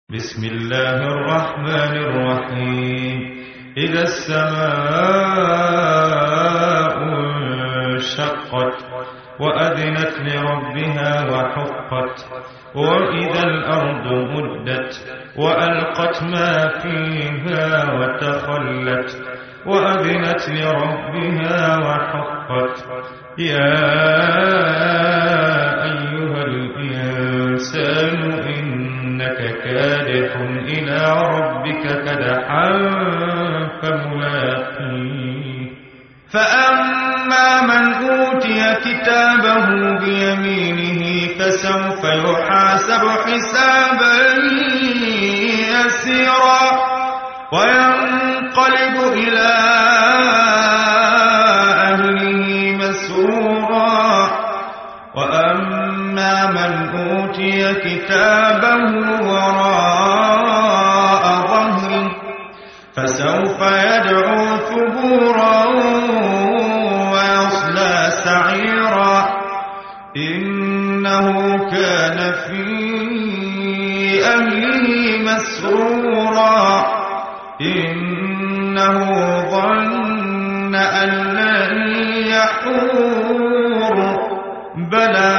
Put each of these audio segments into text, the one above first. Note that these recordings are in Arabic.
بسم الله الرحمن الرحيم إذا السماء انشقت وأذنت لربها وحقت وإذا الأرض مدت وألقت ما فيها وتخلت وأذنت لربها وحقت يا أيها الإنسان إنك كادح إلى ربك كدحا فملاقيه فأما من أوتي كتابه بيمينه فسوف يحاسب حسابا يسيرا وينقلب إلى أهله مسرورا وأما من أوتي كتابه وراء ظهره فسوف يدعو ثبورا ويصلى سعيرا إنه كان في أهله مسرورا إنه ظن أن لن يحور بلى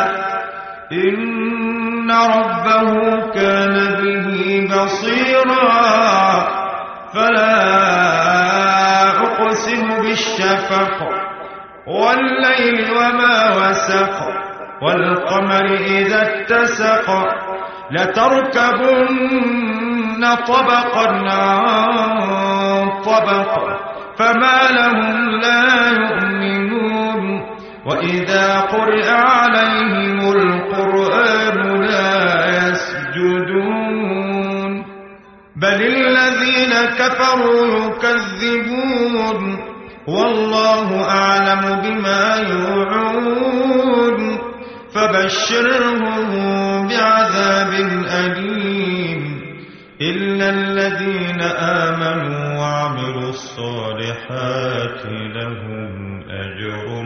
إن ربه كان به بصيرا فلا أقسم بالشفق والليل وما وسق والقمر إذا اتسق لتركبن طبقا عن طبق فما لهم لا يؤمنون وإذا قرئ عليهم القرآن لا يسجدون بل الذين كفروا يكذبون والله أعلم بما يوعون فبشرهم بعذاب أليم إلا الذين آمنوا وعملوا الصالحات لهم أجر